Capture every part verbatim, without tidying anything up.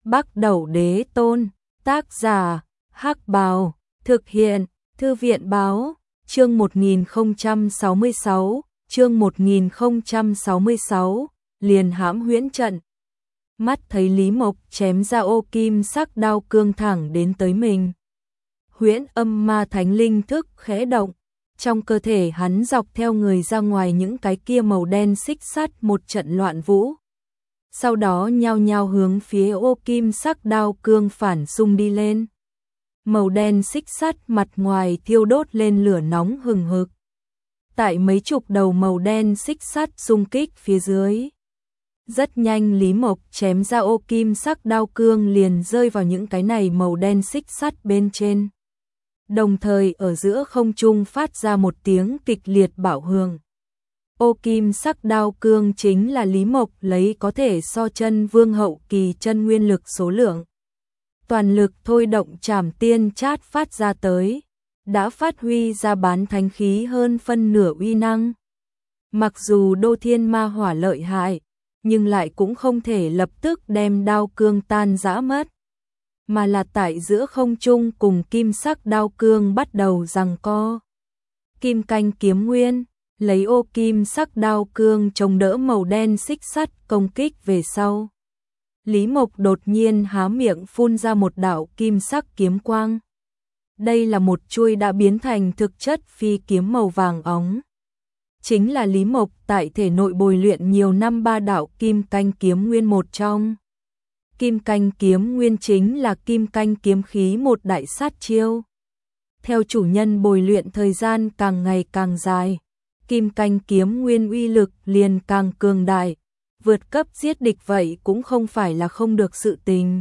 Bắc Đẩu Đế Tôn, tác giả, Hắc Bào, thực hiện, Thư viện Báo, chương một nghìn không trăm sáu mươi sáu, chương một nghìn không trăm sáu mươi sáu, liền hãm huyễn trận. Mắt thấy Lý Mộc chém ra ô kim sắc đao cương thẳng đến tới mình. Huyễn âm ma thánh linh thức khẽ động, trong cơ thể hắn dọc theo người ra ngoài những cái kia màu đen xích sắt một trận loạn vũ. Sau đó nhao nhao hướng phía ô kim sắc đao cương phản xung đi lên. Màu đen xích sắt mặt ngoài thiêu đốt lên lửa nóng hừng hực. Tại mấy chục đầu màu đen xích sắt xung kích phía dưới. Rất nhanh Lý Mộc chém ra ô kim sắc đao cương liền rơi vào những cái này màu đen xích sắt bên trên. Đồng thời ở giữa không trung phát ra một tiếng kịch liệt bạo hưởng. Ô kim sắc đao cương chính là Lý Mộc lấy có thể so chân vương hậu kỳ chân nguyên lực số lượng. Toàn lực thôi động trảm tiên chát phát ra tới, đã phát huy ra bán thánh khí hơn phân nửa uy năng. Mặc dù đô thiên ma hỏa lợi hại, nhưng lại cũng không thể lập tức đem đao cương tan rã mất. Mà là tại giữa không trung cùng kim sắc đao cương bắt đầu giằng co. Kim canh kiếm nguyên, lấy ô kim sắc đao cương chống đỡ màu đen xích sắt công kích về sau. Lý Mộc đột nhiên há miệng phun ra một đạo kim sắc kiếm quang. Đây là một chuôi đã biến thành thực chất phi kiếm màu vàng óng. Chính là Lý Mộc tại thể nội bồi luyện nhiều năm ba đạo kim canh kiếm nguyên một trong. Kim canh kiếm nguyên chính là kim canh kiếm khí một đại sát chiêu. Theo chủ nhân bồi luyện thời gian càng ngày càng dài, kim canh kiếm nguyên uy lực liền càng cường đại, vượt cấp giết địch vậy cũng không phải là không được sự tình.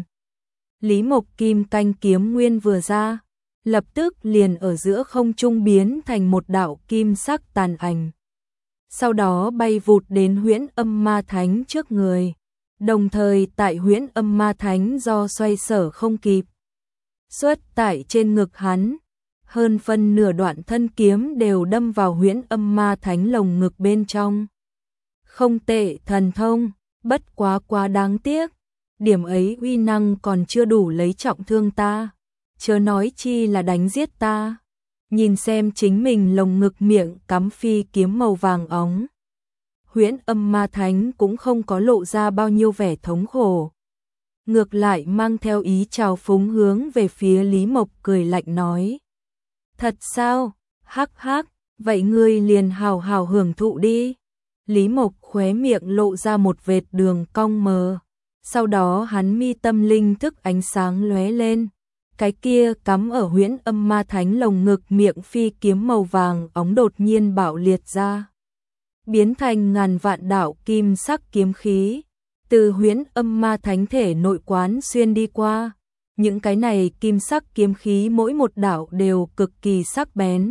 Lý Mộc kim canh kiếm nguyên vừa ra, lập tức liền ở giữa không trung biến thành một đạo kim sắc tàn ảnh. Sau đó bay vụt đến huyễn âm ma thánh trước người. Đồng thời tại huyễn âm ma thánh do xoay sở không kịp. Xuất tại trên ngực hắn, hơn phân nửa đoạn thân kiếm đều đâm vào huyễn âm ma thánh lồng ngực bên trong. Không tệ thần thông, bất quá quá đáng tiếc. Điểm ấy uy năng còn chưa đủ lấy trọng thương ta. Chớ nói chi là đánh giết ta. Nhìn xem chính mình lồng ngực miệng cắm phi kiếm màu vàng óng. Huyễn âm ma thánh cũng không có lộ ra bao nhiêu vẻ thống khổ. Ngược lại mang theo ý trào phúng hướng về phía Lý Mộc cười lạnh nói. Thật sao? Hắc hắc, vậy ngươi liền hào hào hưởng thụ đi. Lý Mộc khóe miệng lộ ra một vệt đường cong mờ. Sau đó hắn mi tâm linh thức ánh sáng lóe lên. Cái kia cắm ở huyễn âm ma thánh lồng ngực miệng phi kiếm màu vàng óng đột nhiên bạo liệt ra. Biến thành ngàn vạn đạo kim sắc kiếm khí, từ huyễn âm ma thánh thể nội quán xuyên đi qua. Những cái này kim sắc kiếm khí mỗi một đạo đều cực kỳ sắc bén.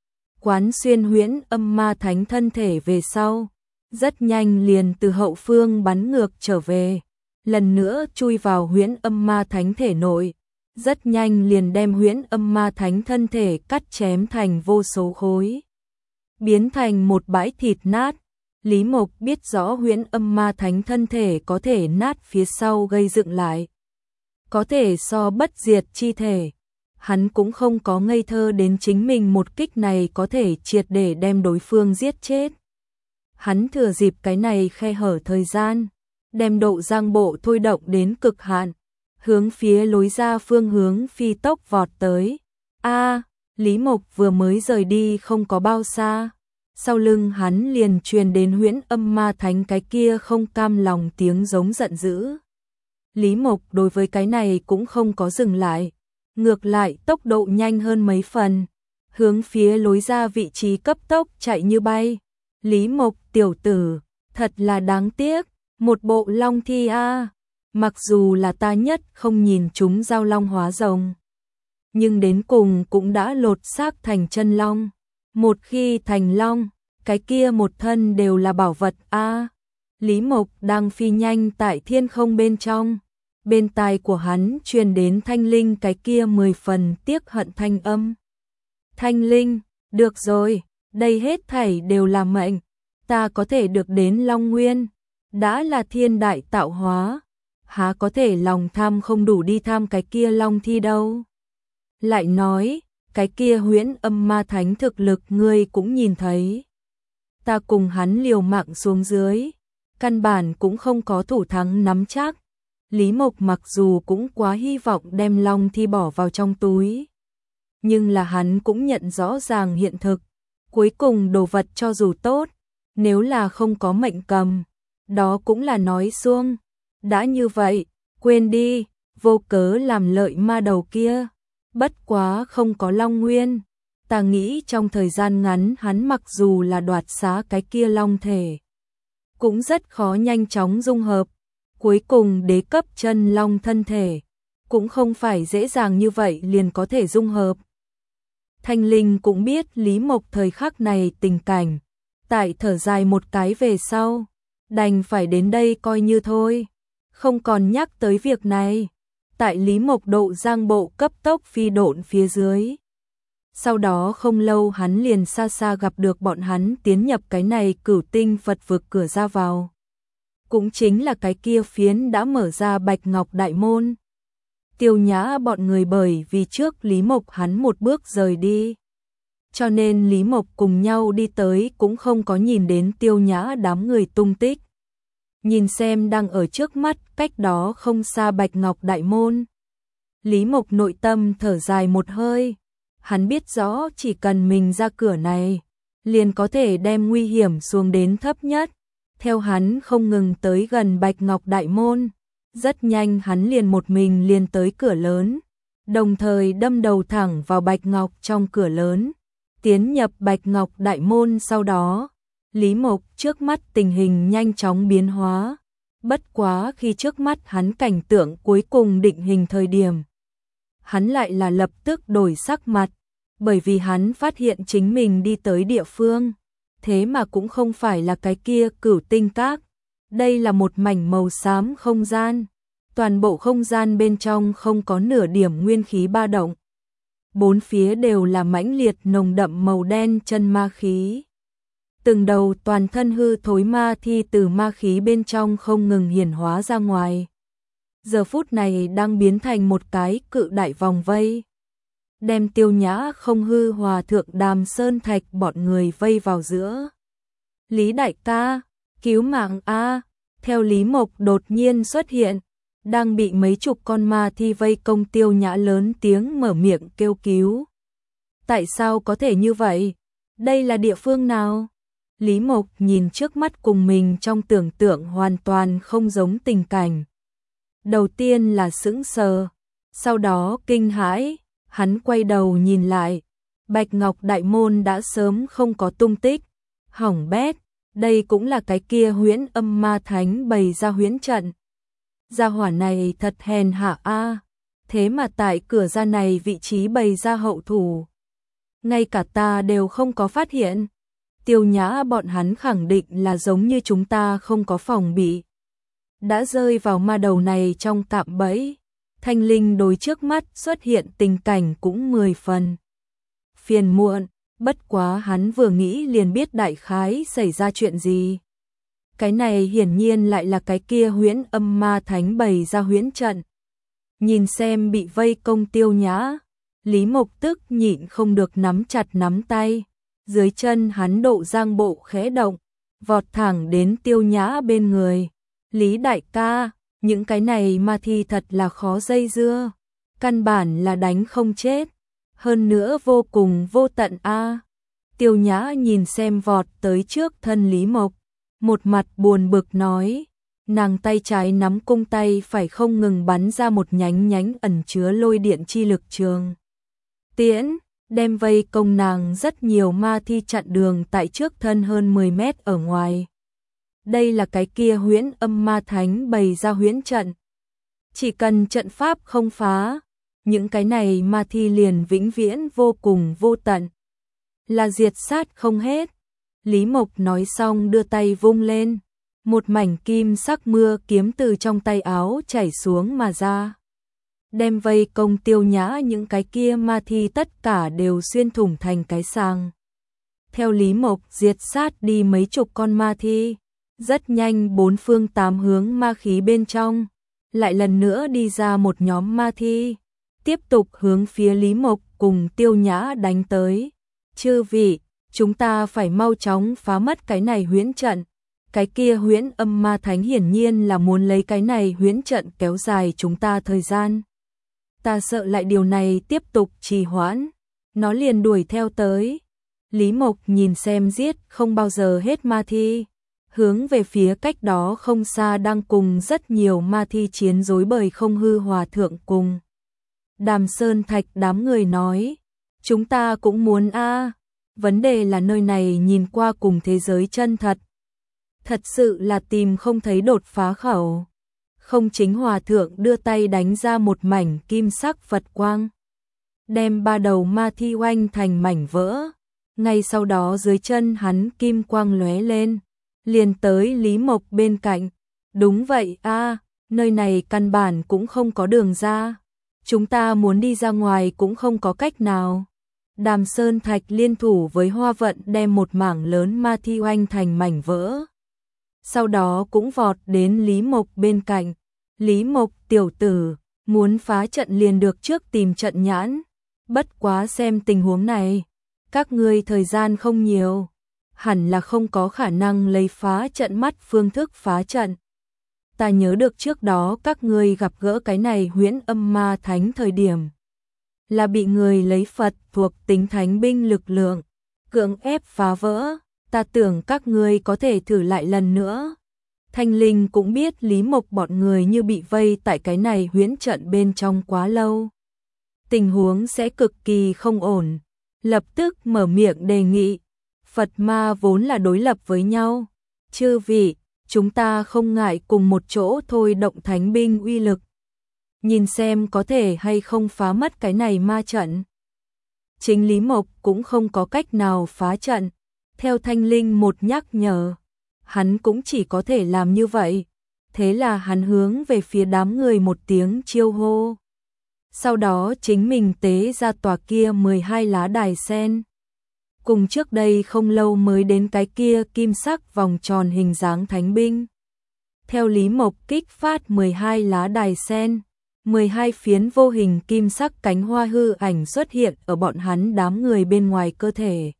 Quán xuyên huyễn âm ma thánh thân thể về sau, rất nhanh liền từ hậu phương bắn ngược trở về, lần nữa chui vào huyễn âm ma thánh thể nội. Rất nhanh liền đem huyễn âm ma thánh thân thể cắt chém thành vô số khối. Biến thành một bãi thịt nát. Lý Mộc biết rõ huyễn âm ma thánh thân thể có thể nát phía sau gây dựng lại. Có thể so bất diệt chi thể. Hắn cũng không có ngây thơ đến chính mình một kích này có thể triệt để đem đối phương giết chết. Hắn thừa dịp cái này khe hở thời gian, đem độ giang bộ thôi động đến cực hạn. Hướng phía lối ra phương hướng phi tốc vọt tới. A, Lý Mộc vừa mới rời đi không có bao xa. Sau lưng hắn liền truyền đến huyễn âm ma thánh cái kia không cam lòng tiếng giống giận dữ. Lý Mộc đối với cái này cũng không có dừng lại. Ngược lại tốc độ nhanh hơn mấy phần. Hướng phía lối ra vị trí cấp tốc chạy như bay. Lý Mộc tiểu tử, thật là đáng tiếc. Một bộ long thi a. Mặc dù là ta nhất không nhìn chúng giao long hóa rồng, nhưng đến cùng cũng đã lột xác thành chân long. Một khi thành long, cái kia một thân đều là bảo vật a. À, Lý Mộc đang phi nhanh tại thiên không bên trong, bên tai của hắn truyền đến thanh linh cái kia mười phần tiếc hận thanh âm. Thanh linh, được rồi, đây hết thảy đều là mệnh, ta có thể được đến Long Nguyên, đã là thiên đại tạo hóa. há có thể lòng tham không đủ đi tham cái kia long thi đâu. Lại nói, cái kia huyễn âm ma thánh thực lực ngươi cũng nhìn thấy. Ta cùng hắn liều mạng xuống dưới, căn bản cũng không có thủ thắng nắm chắc. Lý Mộc mặc dù cũng quá hy vọng đem long thi bỏ vào trong túi, nhưng là hắn cũng nhận rõ ràng hiện thực. Cuối cùng đồ vật cho dù tốt, nếu là không có mệnh cầm, đó cũng là nói suông. Đã như vậy, quên đi, vô cớ làm lợi ma đầu kia. Bất quá không có long nguyên, ta nghĩ trong thời gian ngắn hắn mặc dù là đoạt xá cái kia long thể, cũng rất khó nhanh chóng dung hợp. Cuối cùng đế cấp chân long thân thể, cũng không phải dễ dàng như vậy liền có thể dung hợp. Thanh Linh cũng biết Lý Mộc thời khắc này tình cảnh, tại thở dài một cái về sau, đành phải đến đây coi như thôi, không còn nhắc tới việc này. Tại Lý Mộc độ giang bộ cấp tốc phi độn phía dưới. Sau đó không lâu hắn liền xa xa gặp được bọn hắn tiến nhập cái này Cửu Tinh Phật vực cửa ra vào. Cũng chính là cái kia phiến đã mở ra Bạch Ngọc Đại Môn. Tiêu Nhã bọn người bởi vì trước Lý Mộc hắn một bước rời đi, cho nên Lý Mộc cùng nhau đi tới cũng không có nhìn đến Tiêu Nhã đám người tung tích. Nhìn xem đang ở trước mắt cách đó không xa Bạch Ngọc Đại Môn, Lý Mộc nội tâm thở dài một hơi. Hắn biết rõ chỉ cần mình ra cửa này, liền có thể đem nguy hiểm xuống đến thấp nhất. Theo hắn không ngừng tới gần Bạch Ngọc Đại Môn, rất nhanh hắn liền một mình liền tới cửa lớn, đồng thời đâm đầu thẳng vào Bạch Ngọc trong cửa lớn, tiến nhập Bạch Ngọc Đại Môn. Sau đó, Lý Mộc trước mắt tình hình nhanh chóng biến hóa. Bất quá khi trước mắt hắn cảnh tượng cuối cùng định hình thời điểm, hắn lại là lập tức đổi sắc mặt, bởi vì hắn phát hiện chính mình đi tới địa phương, thế mà cũng không phải là cái kia Cửu Tinh Các. Đây là một mảnh màu xám không gian, toàn bộ không gian bên trong không có nửa điểm nguyên khí ba động. Bốn phía đều là mãnh liệt nồng đậm màu đen chân ma khí. Từng đầu toàn thân hư thối ma thi từ ma khí bên trong không ngừng hiển hóa ra ngoài. Giờ phút này đang biến thành một cái cự đại vòng vây, đem Tiêu Nhã không hư hòa thượng Đàm Sơn Thạch bọn người vây vào giữa. Lý đại ca, cứu mạng a! Theo Lý Mộc đột nhiên xuất hiện, đang bị mấy chục con ma thi vây công Tiêu Nhã lớn tiếng mở miệng kêu cứu. Tại sao có thể như vậy? Đây là địa phương nào? Lý Mộc nhìn trước mắt cùng mình trong tưởng tượng hoàn toàn không giống tình cảnh. Đầu tiên là sững sờ, sau đó kinh hãi, hắn quay đầu nhìn lại, Bạch Ngọc Đại Môn đã sớm không có tung tích, hỏng bét, đây cũng là cái kia huyễn âm ma thánh bày ra huyễn trận. Gia hỏa này thật hèn hạ a, thế mà tại cửa ra này vị trí bày ra hậu thủ. Ngay cả ta đều không có phát hiện. Tiêu Nhã bọn hắn khẳng định là giống như chúng ta không có phòng bị, đã rơi vào ma đầu này trong cạm bẫy. Thanh Linh đối trước mắt xuất hiện tình cảnh cũng mười phần phiền muộn, bất quá hắn vừa nghĩ liền biết đại khái xảy ra chuyện gì. Cái này hiển nhiên lại là cái kia huyễn âm ma thánh bày ra huyễn trận. Nhìn xem bị vây công Tiêu Nhã, Lý Mộc tức nhịn không được nắm chặt nắm tay. Dưới chân hắn độ giang bộ khẽ động, vọt thẳng đến Tiêu Nhã bên người. Lý đại ca, những cái này ma thi thật là khó dây dưa, căn bản là đánh không chết, hơn nữa vô cùng vô tận a. Tiêu Nhã nhìn xem vọt tới trước thân Lý Mộc, một mặt buồn bực nói, nàng tay trái nắm cung tay phải không ngừng bắn ra một nhánh nhánh ẩn chứa lôi điện chi lực trường tiễn, đem vây công nàng rất nhiều ma thi chặn đường tại trước thân hơn mười mét ở ngoài. Đây là cái kia huyễn âm ma thánh bày ra huyễn trận. Chỉ cần trận pháp không phá, những cái này ma thi liền vĩnh viễn vô cùng vô tận, là diệt sát không hết. Lý Mộc nói xong đưa tay vung lên, một mảnh kim sắc mưa kiếm từ trong tay áo chảy xuống mà ra, đem vây công Tiêu Nhã những cái kia ma thi tất cả đều xuyên thủng thành cái sàng. Theo Lý Mộc diệt sát đi mấy chục con ma thi, rất nhanh bốn phương tám hướng ma khí bên trong lại lần nữa đi ra một nhóm ma thi, tiếp tục hướng phía Lý Mộc cùng Tiêu Nhã đánh tới. Chư vị, chúng ta phải mau chóng phá mất cái này huyễn trận. Cái kia huyễn âm ma thánh hiển nhiên là muốn lấy cái này huyễn trận kéo dài chúng ta thời gian. Ta sợ lại điều này tiếp tục trì hoãn, nó liền đuổi theo tới. Lý Mộc nhìn xem giết không bao giờ hết ma thi, hướng về phía cách đó không xa đang cùng rất nhiều ma thi chiến rối bời không hư hòa thượng cùng. Đàm Sơn Thạch đám người nói, chúng ta cũng muốn a, vấn đề là nơi này nhìn qua cùng thế giới chân thật. Thật sự là tìm không thấy đột phá khẩu. Không Chính hòa thượng đưa tay đánh ra một mảnh kim sắc Phật quang, đem ba đầu ma thi oanh thành mảnh vỡ. Ngay sau đó dưới chân hắn kim quang lóe lên, liền tới Lý Mộc bên cạnh. Đúng vậy a, nơi này căn bản cũng không có đường ra. Chúng ta muốn đi ra ngoài cũng không có cách nào. Đàm Sơn Thạch liên thủ với Hoa Vận đem một mảng lớn ma thi oanh thành mảnh vỡ. Sau đó cũng vọt đến Lý Mộc bên cạnh. Lý Mộc tiểu tử, muốn phá trận liền được trước tìm trận nhãn. Bất quá xem tình huống này, các ngươi thời gian không nhiều, hẳn là không có khả năng lấy phá trận mắt phương thức phá trận. Ta nhớ được trước đó các ngươi gặp gỡ cái này huyễn âm ma thánh thời điểm, là bị người lấy Phật thuộc tính thánh binh lực lượng, cưỡng ép phá vỡ. Ta tưởng các ngươi có thể thử lại lần nữa. Thanh Linh cũng biết Lý Mộc bọn người như bị vây tại cái này huyễn trận bên trong quá lâu, tình huống sẽ cực kỳ không ổn, lập tức mở miệng đề nghị. Phật ma vốn là đối lập với nhau, chư vị, chúng ta không ngại cùng một chỗ thôi động thánh binh uy lực, nhìn xem có thể hay không phá mất cái này ma trận. Chính Lý Mộc cũng không có cách nào phá trận, theo Thanh Linh một nhắc nhở, hắn cũng chỉ có thể làm như vậy. Thế là hắn hướng về phía đám người một tiếng chiêu hô. Sau đó chính mình tế ra tòa kia mười hai lá đài sen. Cùng trước đây không lâu mới đến cái kia kim sắc vòng tròn hình dáng thánh binh. Theo Lý Mộc kích phát mười hai lá đài sen, mười hai phiến vô hình kim sắc cánh hoa hư ảnh xuất hiện ở bọn hắn đám người bên ngoài cơ thể,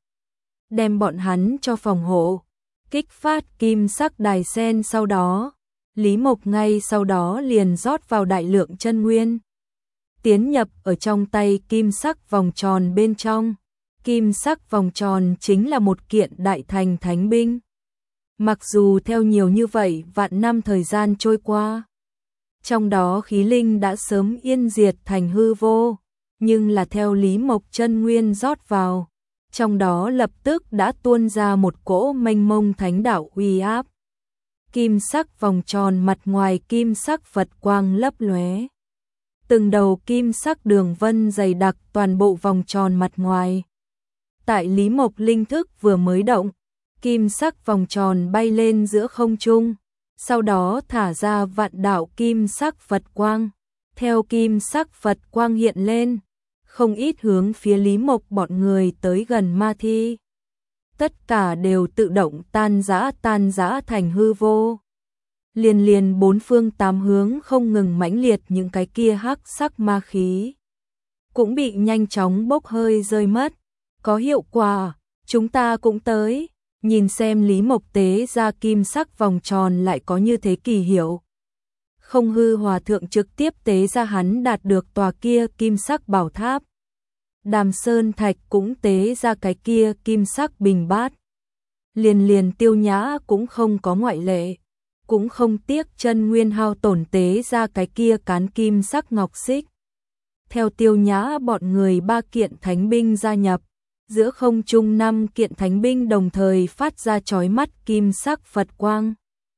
đem bọn hắn cho phòng hộ. Kích phát kim sắc đài sen sau đó, Lý Mộc ngay sau đó liền rót vào đại lượng chân nguyên, tiến nhập ở trong tay kim sắc vòng tròn bên trong. Kim sắc vòng tròn chính là một kiện đại thành thánh binh. Mặc dù theo nhiều như vậy vạn năm thời gian trôi qua, trong đó khí linh đã sớm yên diệt thành hư vô, nhưng là theo Lý Mộc chân nguyên rót vào, trong đó lập tức đã tuôn ra một cỗ mênh mông thánh đạo uy áp. Kim sắc vòng tròn mặt ngoài kim sắc Phật quang lấp lóe, từng đầu kim sắc đường vân dày đặc toàn bộ vòng tròn mặt ngoài. Tại Lý Mộc linh thức vừa mới động, kim sắc vòng tròn bay lên giữa không trung, sau đó thả ra vạn đạo kim sắc Phật quang. Theo kim sắc Phật quang hiện lên, không ít hướng phía Lý Mộc bọn người tới gần ma thi. Tất cả đều tự động tan rã tan rã thành hư vô. Liền liền bốn phương tám hướng không ngừng mãnh liệt những cái kia hắc sắc ma khí, cũng bị nhanh chóng bốc hơi rơi mất. Có hiệu quả, chúng ta cũng tới. Nhìn xem Lý Mộc tế ra kim sắc vòng tròn lại có như thế kỳ hiệu. Không hư hòa thượng trực tiếp tế ra hắn đạt được tòa kia kim sắc bảo tháp. Đàm Sơn Thạch cũng tế ra cái kia kim sắc bình bát. Liền liền Tiêu Nhã cũng không có ngoại lệ, cũng không tiếc chân nguyên hao tổn tế ra cái kia cán kim sắc ngọc xích. Theo Tiêu Nhã bọn người ba kiện thánh binh gia nhập, giữa không trung năm kiện thánh binh đồng thời phát ra chói mắt kim sắc Phật quang.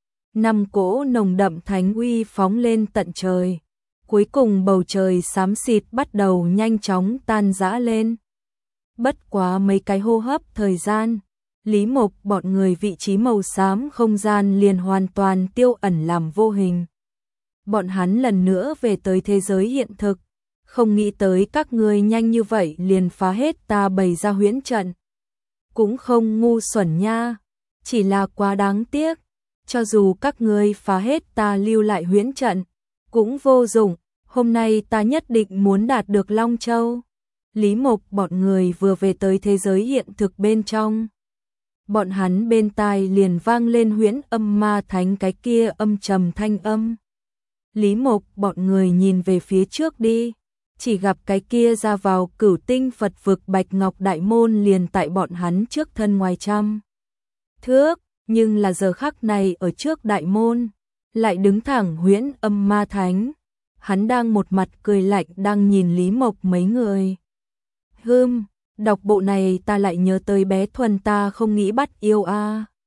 Năm cỗ nồng đậm thánh uy phóng lên tận trời. Cuối cùng bầu trời xám xịt bắt đầu nhanh chóng tan rã lên. Bất quá mấy cái hô hấp thời gian, Lý Mộc bọn người vị trí màu xám không gian liền hoàn toàn tiêu ẩn làm vô hình. Bọn hắn lần nữa về tới thế giới hiện thực. Không nghĩ tới các ngươi nhanh như vậy liền phá hết ta bày ra huyễn trận. Cũng không ngu xuẩn nha, chỉ là quá đáng tiếc. Cho dù các ngươi phá hết ta lưu lại huyễn trận, cũng vô dụng, hôm nay ta nhất định muốn đạt được Long Châu. Lý Mộc bọn người vừa về tới thế giới hiện thực bên trong. Bọn hắn bên tai liền vang lên huyễn âm ma thánh cái kia âm trầm thanh âm. Lý Mộc bọn người nhìn về phía trước đi, chỉ gặp cái kia ra vào Cửu Tinh Phật vực Bạch Ngọc Đại Môn liền tại bọn hắn trước thân ngoài trăm thước, nhưng là giờ khắc này ở trước đại môn, lại đứng thẳng huyễn âm ma thánh. Hắn đang một mặt cười lạnh đang nhìn Lý Mộc mấy người. Hừm, đọc bộ này ta lại nhớ tới bé Thuần ta không nghĩ bắt yêu a.